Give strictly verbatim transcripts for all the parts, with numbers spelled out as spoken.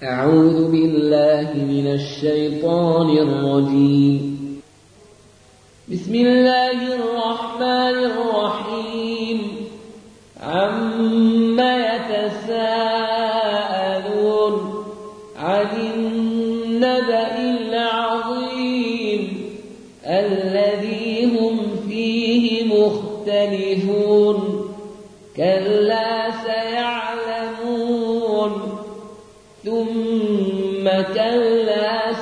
أعوذ بالله من الشيطان الرجيم. بسم الله الرحمن الرحيم. عما يتساءلون عن النبأ العظيم الذي هم فيه مختلفون كلا سيعلمون ثم كلا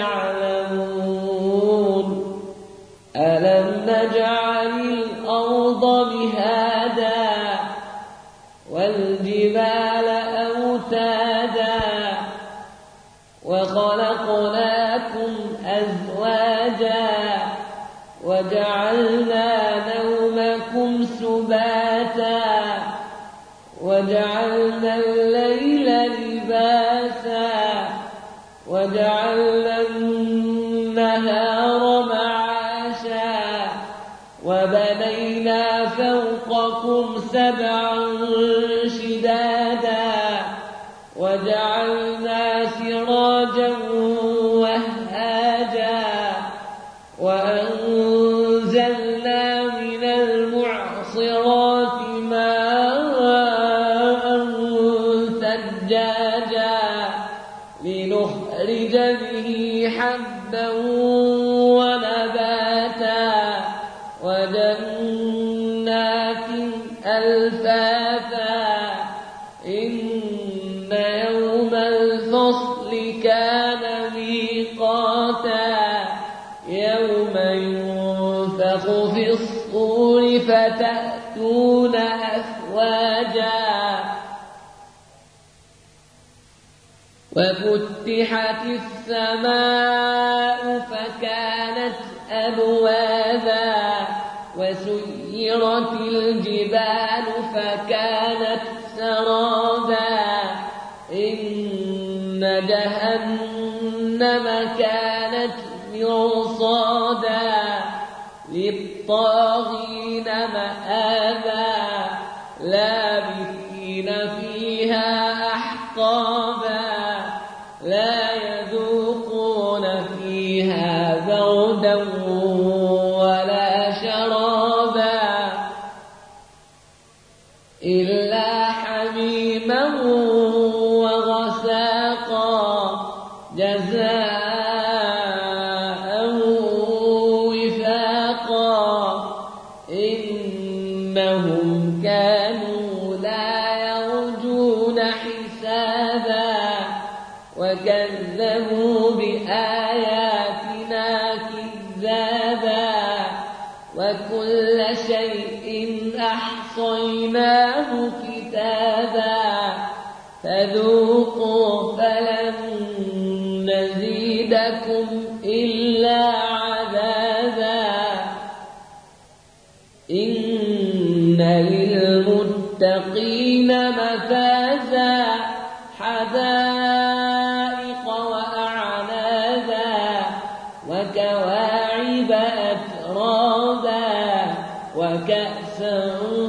سيعلمون ألم نجعل الأرض مهادا والجبال أوتادا وخلقناكم أزواجا وجعلنا نومكم سباتا وجعلنا الليل لباسا وجعلنا النهار معاشا وبنينا فوقكم سبعا شدادا وجعلنا سراجا وهاجا وأنزلنا من المعصرات ماء ثجاجا لنخرج به حبا ونباتا وجنات ألفافا إن يوم الفصل كان ميقاتا يوم ينفخ في الصور فتأتون أفواجا وفتحت السماء فكانت أبوابا وسيرت الجبال فكانت سرابا إن جهنم كانت مرصادا للطاغين مآبا لابثين فيها أحقابا لا يذوقون فيها بردا ولا شرابا إلا حميما وغساقا جزاء وفاقا إنهم كانوا لا يرجون حسابا وكذبوا بآياتنا كذابا وكل شيء أحصيناه كتابا فذوقوا فلن نزيدكم إلا عذابا إن للمتقين مفازا حدائق وأعنابا وكواعب أترابا وكأسا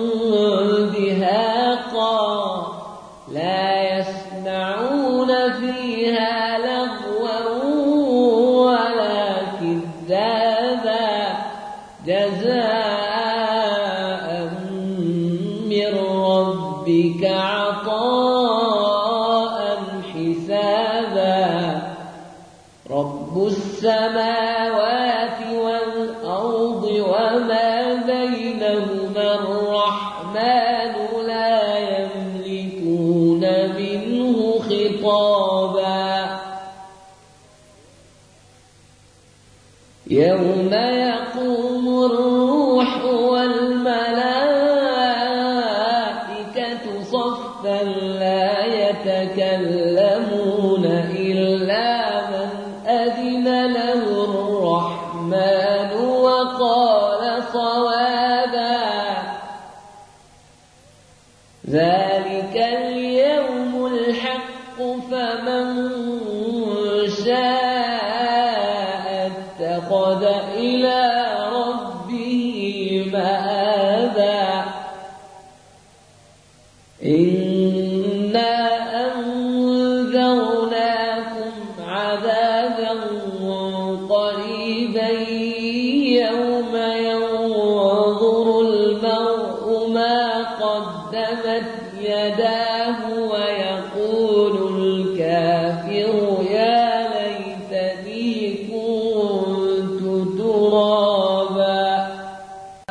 دهاقا لا يسمعون فيها لغوا ولا كذابا جزاء من ربك عطاء حسابا رب السماوات والأرض وما بينهما الرحمن لا يملكون منه خطابا يوم يقوم الروح والملائكة صفا لا يتكلمون إلا من أذن له الرحمن وقال صوابا ذلك اليوم الحق فمن شاء اتخذ إلى ربه مآبا إنا أنذرناكم يوم ينظر المرء ما قدمت يداه ويقول الكافر